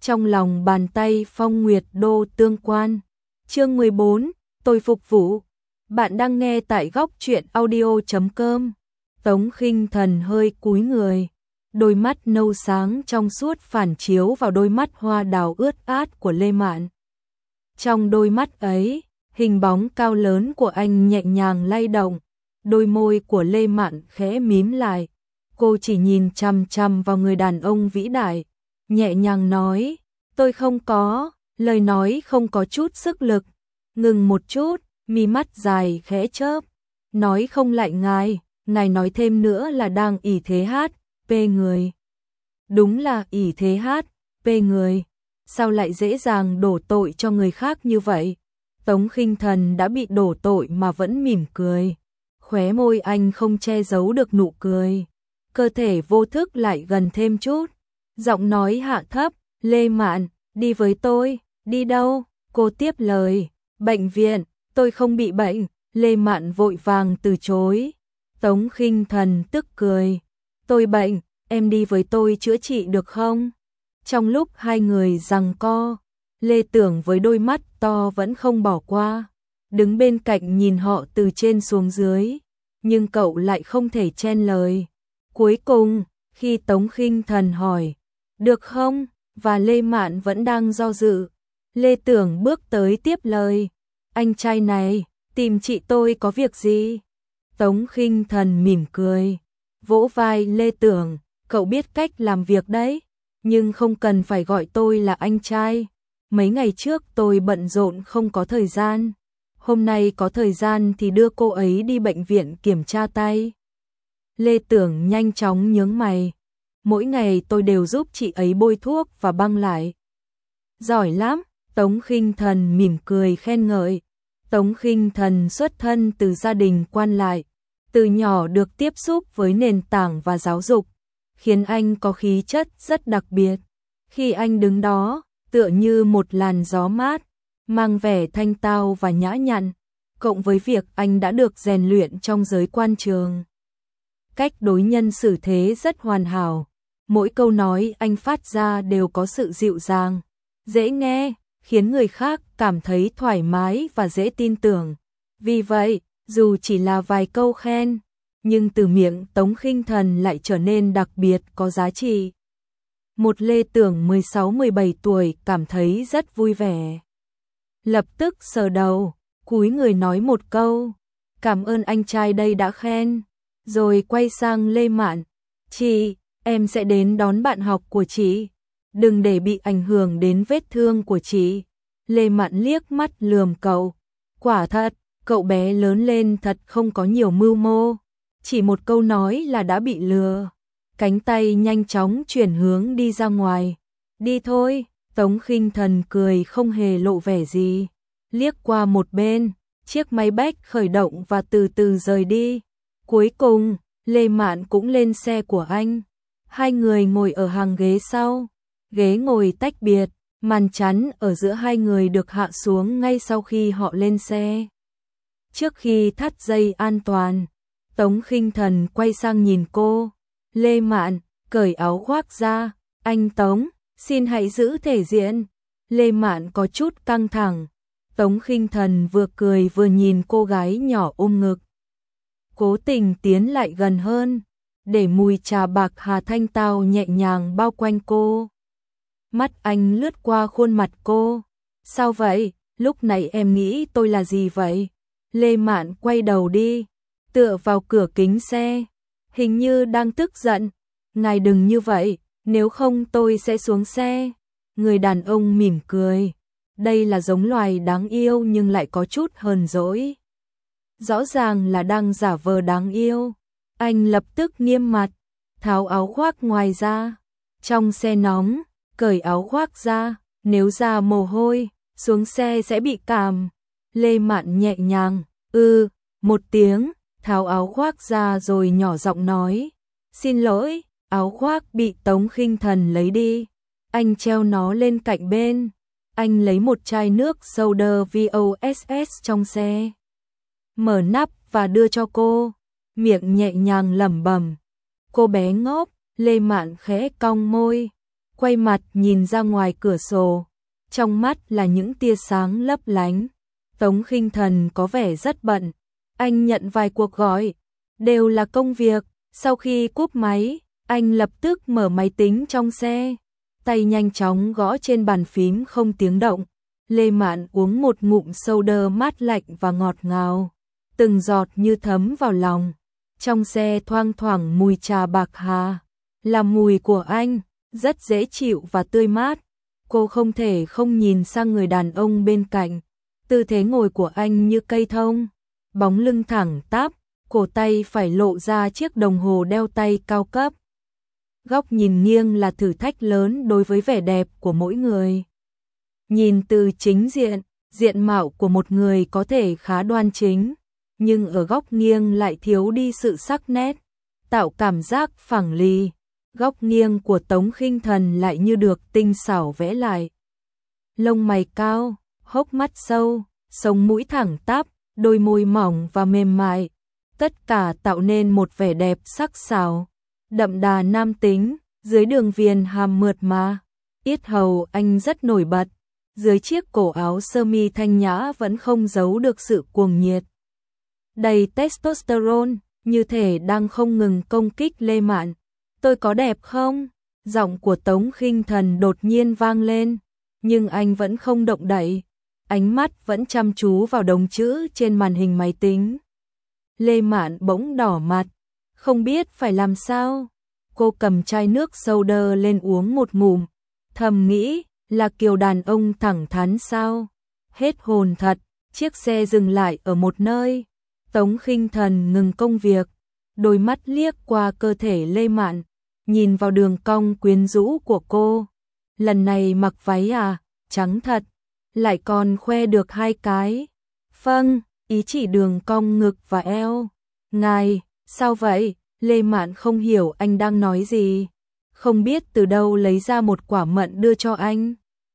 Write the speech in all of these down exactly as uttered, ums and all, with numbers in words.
Trong lòng bàn tay Phong Nguyệt Đô tương quan. Chương mười bốn, tôi phục vụ. Bạn đang nghe tại góc truyện audio chấm com. Tống Khinh Thần hơi cúi người, đôi mắt nâu sáng trong suốt phản chiếu vào đôi mắt hoa đào ướt át của Lê Mạn. Trong đôi mắt ấy, hình bóng cao lớn của anh nhẹ nhàng lay động, đôi môi của Lê Mạn khẽ mím lại. Cô chỉ nhìn chằm chằm vào người đàn ông vĩ đại, nhẹ nhàng nói, tôi không có, lời nói không có chút sức lực. Ngừng một chút, mi mắt dài khẽ chớp, nói không lại ngài, ngài nói thêm nữa là đang ỷ thế hát, pê người. Đúng là ỷ thế hát, pê người, sao lại dễ dàng đổ tội cho người khác như vậy? Tống Khinh Thần đã bị đổ tội mà vẫn mỉm cười, khóe môi anh không che giấu được nụ cười, cơ thể vô thức lại gần thêm chút, giọng nói hạ thấp, Lê Mạn, đi với tôi, đi đâu? Cô tiếp lời, bệnh viện, tôi không bị bệnh. Lê Mạn vội vàng từ chối. Tống Khinh Thần tức cười, tôi bệnh, em đi với tôi chữa trị được không? Trong lúc hai người giằng co, Lê Tưởng với đôi mắt to vẫn không bỏ qua, đứng bên cạnh nhìn họ từ trên xuống dưới, nhưng cậu lại không thể chen lời. Cuối cùng, khi Tống Khinh Thần hỏi, được không? Và Lê Mạn vẫn đang do dự, Lê Tưởng bước tới tiếp lời, anh trai này, tìm chị tôi có việc gì? Tống Khinh Thần mỉm cười, vỗ vai Lê Tưởng, cậu biết cách làm việc đấy, nhưng không cần phải gọi tôi là anh trai. Mấy ngày trước tôi bận rộn không có thời gian, hôm nay có thời gian thì đưa cô ấy đi bệnh viện kiểm tra tay. Lê Tưởng nhanh chóng nhướng mày, mỗi ngày tôi đều giúp chị ấy bôi thuốc và băng lại. Giỏi lắm, Tống Khinh Thần mỉm cười khen ngợi. Tống Khinh Thần xuất thân từ gia đình quan lại, từ nhỏ được tiếp xúc với nền tảng và giáo dục, khiến anh có khí chất rất đặc biệt. Khi anh đứng đó, tựa như một làn gió mát, mang vẻ thanh tao và nhã nhặn, cộng với việc anh đã được rèn luyện trong giới quan trường. Cách đối nhân xử thế rất hoàn hảo, mỗi câu nói anh phát ra đều có sự dịu dàng, dễ nghe, khiến người khác cảm thấy thoải mái và dễ tin tưởng. Vì vậy, dù chỉ là vài câu khen, nhưng từ miệng Tống Khinh Thần lại trở nên đặc biệt có giá trị. Một Lê Tưởng mười sáu mười bảy tuổi cảm thấy rất vui vẻ. Lập tức sờ đầu, cúi người nói một câu, cảm ơn anh trai đây đã khen, rồi quay sang Lê Mạn, chị, em sẽ đến đón bạn học của chị, đừng để bị ảnh hưởng đến vết thương của chị. Lê Mạn liếc mắt lườm cậu, quả thật, cậu bé lớn lên thật không có nhiều mưu mô, chỉ một câu nói là đã bị lừa. Cánh tay nhanh chóng chuyển hướng đi ra ngoài. Đi thôi, Tống Khinh Thần cười không hề lộ vẻ gì, liếc qua một bên, chiếc máy bách khởi động và từ từ rời đi. Cuối cùng, Lê Mạn cũng lên xe của anh. Hai người ngồi ở hàng ghế sau, ghế ngồi tách biệt, màn chắn ở giữa hai người được hạ xuống ngay sau khi họ lên xe. Trước khi thắt dây an toàn, Tống Khinh Thần quay sang nhìn cô, Lê Mạn, cởi áo khoác ra, anh Tống, xin hãy giữ thể diện. Lê Mạn có chút căng thẳng, Tống Khinh Thần vừa cười vừa nhìn cô gái nhỏ ôm ngực, cố tình tiến lại gần hơn, để mùi trà bạc hà thanh tao nhẹ nhàng bao quanh cô. Mắt anh lướt qua khuôn mặt cô, sao vậy, lúc nãy em nghĩ tôi là gì vậy? Lê Mạn quay đầu đi, tựa vào cửa kính xe, hình như đang tức giận, ngài đừng như vậy, nếu không tôi sẽ xuống xe. Người đàn ông mỉm cười, đây là giống loài đáng yêu nhưng lại có chút hờn dỗi. Rõ ràng là đang giả vờ đáng yêu. Anh lập tức nghiêm mặt, tháo áo khoác ngoài ra, trong xe nóng, cởi áo khoác ra, nếu ra mồ hôi, xuống xe sẽ bị cảm. Lê Mạn nhẹ nhàng, ư, một tiếng, tháo áo khoác ra rồi nhỏ giọng nói, xin lỗi. Áo khoác bị Tống Khinh Thần lấy đi, anh treo nó lên cạnh bên, anh lấy một chai nước soda voss trong xe, mở nắp và đưa cho cô, miệng nhẹ nhàng lẩm bẩm, cô bé ngốc. Lê Mạn khẽ cong môi, quay mặt nhìn ra ngoài cửa sổ, trong mắt là những tia sáng lấp lánh. Tống Khinh Thần có vẻ rất bận, anh nhận vài cuộc gọi, đều là công việc. Sau khi cúp máy, anh lập tức mở máy tính trong xe, tay nhanh chóng gõ trên bàn phím không tiếng động. Lê Mạn uống một ngụm soda mát lạnh và ngọt ngào, từng giọt như thấm vào lòng. Trong xe thoang thoảng mùi trà bạc hà, là mùi của anh, rất dễ chịu và tươi mát. Cô không thể không nhìn sang người đàn ông bên cạnh. Tư thế ngồi của anh như cây thông, bóng lưng thẳng tắp, cổ tay phải lộ ra chiếc đồng hồ đeo tay cao cấp. Góc nhìn nghiêng là thử thách lớn đối với vẻ đẹp của mỗi người. Nhìn từ chính diện, diện mạo của một người có thể khá đoan chính, nhưng ở góc nghiêng lại thiếu đi sự sắc nét, tạo cảm giác phẳng lì. Góc nghiêng của Tống Khinh Thần lại như được tinh xảo vẽ lại. Lông mày cao, hốc mắt sâu, sống mũi thẳng tắp, đôi môi mỏng và mềm mại, tất cả tạo nên một vẻ đẹp sắc sảo, đậm đà nam tính. Dưới đường viền hàm mượt mà, yết hầu anh rất nổi bật, dưới chiếc cổ áo sơ mi thanh nhã vẫn không giấu được sự cuồng nhiệt đầy testosterone, như thể đang không ngừng công kích Lê Mạn. Tôi có đẹp không? Giọng của Tống Khinh Thần đột nhiên vang lên, nhưng anh vẫn không động đậy, ánh mắt vẫn chăm chú vào đống chữ trên màn hình máy tính. Lê Mạn bỗng đỏ mặt, không biết phải làm sao. Cô cầm chai nước soda lên uống một ngụm, thầm nghĩ, là kiểu đàn ông thẳng thắn sao? Hết hồn thật. Chiếc xe dừng lại ở một nơi. Tống Khinh Thần ngừng công việc, đôi mắt liếc qua cơ thể Lê Mạn, nhìn vào đường cong quyến rũ của cô. Lần này mặc váy à, trắng thật, lại còn khoe được hai cái. Vâng, ý chỉ đường cong ngực và eo. Ngài, sao vậy? Lê Mạn không hiểu anh đang nói gì, không biết từ đâu lấy ra một quả mận đưa cho anh.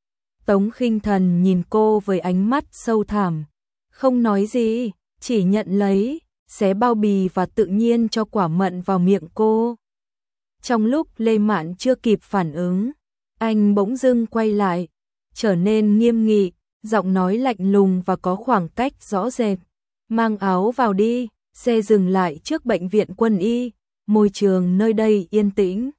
Tống Khinh Thần nhìn cô với ánh mắt sâu thẳm, không nói gì, chỉ nhận lấy, xé bao bì và tự nhiên cho quả mận vào miệng cô. Trong lúc Lê Mạn chưa kịp phản ứng, anh bỗng dưng quay lại, trở nên nghiêm nghị, giọng nói lạnh lùng và có khoảng cách rõ rệt. Mang áo vào đi. Xe dừng lại trước bệnh viện quân y, môi trường nơi đây yên tĩnh.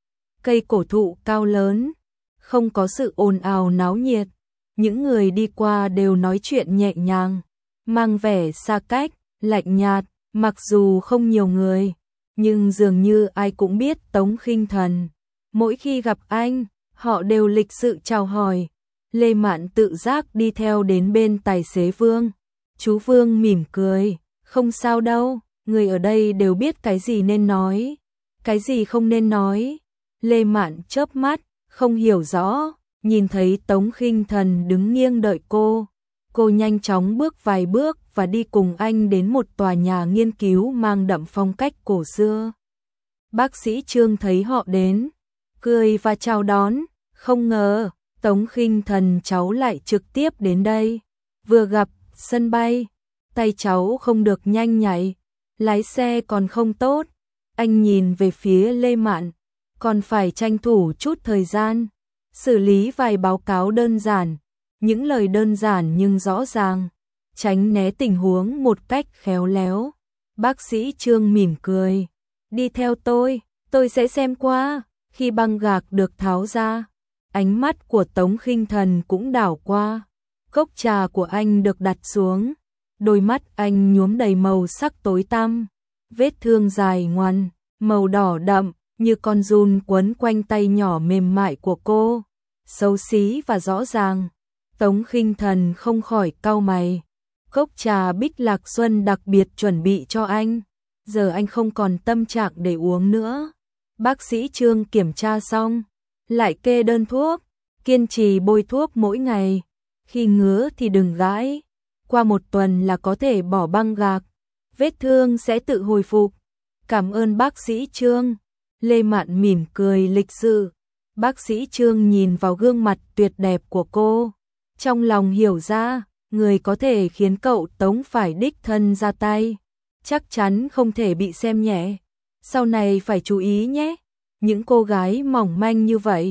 Cây cổ thụ cao lớn, không có sự ồn ào náo nhiệt, những người đi qua đều nói chuyện nhẹ nhàng, mang vẻ xa cách, lạnh nhạt. Mặc dù không nhiều người, nhưng dường như ai cũng biết Tống Khinh Thần. Mỗi khi gặp anh, họ đều lịch sự chào hỏi. Lê Mạn tự giác đi theo đến bên tài xế Vương. Chú Vương mỉm cười, không sao đâu, người ở đây đều biết cái gì nên nói, cái gì không nên nói. Lê Mạn chớp mắt, không hiểu rõ, nhìn thấy Tống Khinh Thần đứng nghiêng đợi cô. Cô nhanh chóng bước vài bước và đi cùng anh đến một tòa nhà nghiên cứu mang đậm phong cách cổ xưa. Bác sĩ Trương thấy họ đến, cười và chào đón, không ngờ Tống Khinh Thần cháu lại trực tiếp đến đây. Vừa gặp sân bay, tay cháu không được nhanh nhạy, lái xe còn không tốt. Anh nhìn về phía Lê Mạn, còn phải tranh thủ chút thời gian, xử lý vài báo cáo đơn giản, những lời đơn giản nhưng rõ ràng, tránh né tình huống một cách khéo léo. Bác sĩ Trương mỉm cười, đi theo tôi, tôi sẽ xem qua. Khi băng gạc được tháo ra, ánh mắt của Tống Khinh Thần cũng đảo qua. Cốc trà của anh được đặt xuống, đôi mắt anh nhuốm đầy màu sắc tối tăm, vết thương dài ngoằn, màu đỏ đậm, như con giun quấn quanh tay nhỏ mềm mại của cô, xấu xí và rõ ràng. Tống Khinh Thần không khỏi cau mày. Cốc trà Bích Lạc Xuân đặc biệt chuẩn bị cho anh, giờ anh không còn tâm trạng để uống nữa. Bác sĩ Trương kiểm tra xong, lại kê đơn thuốc, kiên trì bôi thuốc mỗi ngày, khi ngứa thì đừng gãi, qua một tuần là có thể bỏ băng gạc, vết thương sẽ tự hồi phục. Cảm ơn bác sĩ Trương. Lê Mạn mỉm cười lịch sự. Bác sĩ Trương nhìn vào gương mặt tuyệt đẹp của cô, trong lòng hiểu ra, người có thể khiến cậu Tống phải đích thân ra tay, chắc chắn không thể bị xem nhẹ. Sau này phải chú ý nhé, những cô gái mỏng manh như vậy,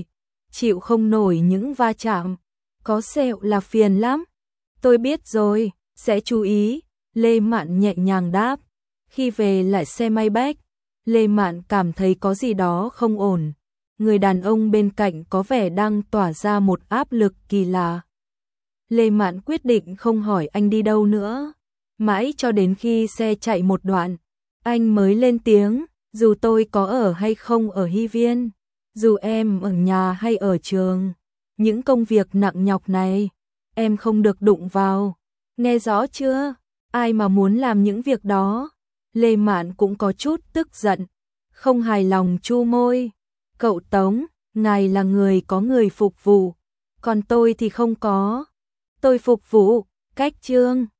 chịu không nổi những va chạm. Có sẹo là phiền lắm. Tôi biết rồi, sẽ chú ý, Lê Mạn nhẹ nhàng đáp. Khi về lại xe Maybach, Lê Mạn cảm thấy có gì đó không ổn. Người đàn ông bên cạnh có vẻ đang tỏa ra một áp lực kỳ lạ. Lê Mạn quyết định không hỏi anh đi đâu nữa. Mãi cho đến khi xe chạy một đoạn, anh mới lên tiếng, dù tôi có ở hay không ở Hy Viên, dù em ở nhà hay ở trường, những công việc nặng nhọc này, em không được đụng vào. Nghe rõ chưa? Ai mà muốn làm những việc đó? Lê Mạn cũng có chút tức giận, không hài lòng chu môi. Cậu Tống, ngài là người có người phục vụ, còn tôi thì không có. Tôi phục vụ, cách chương.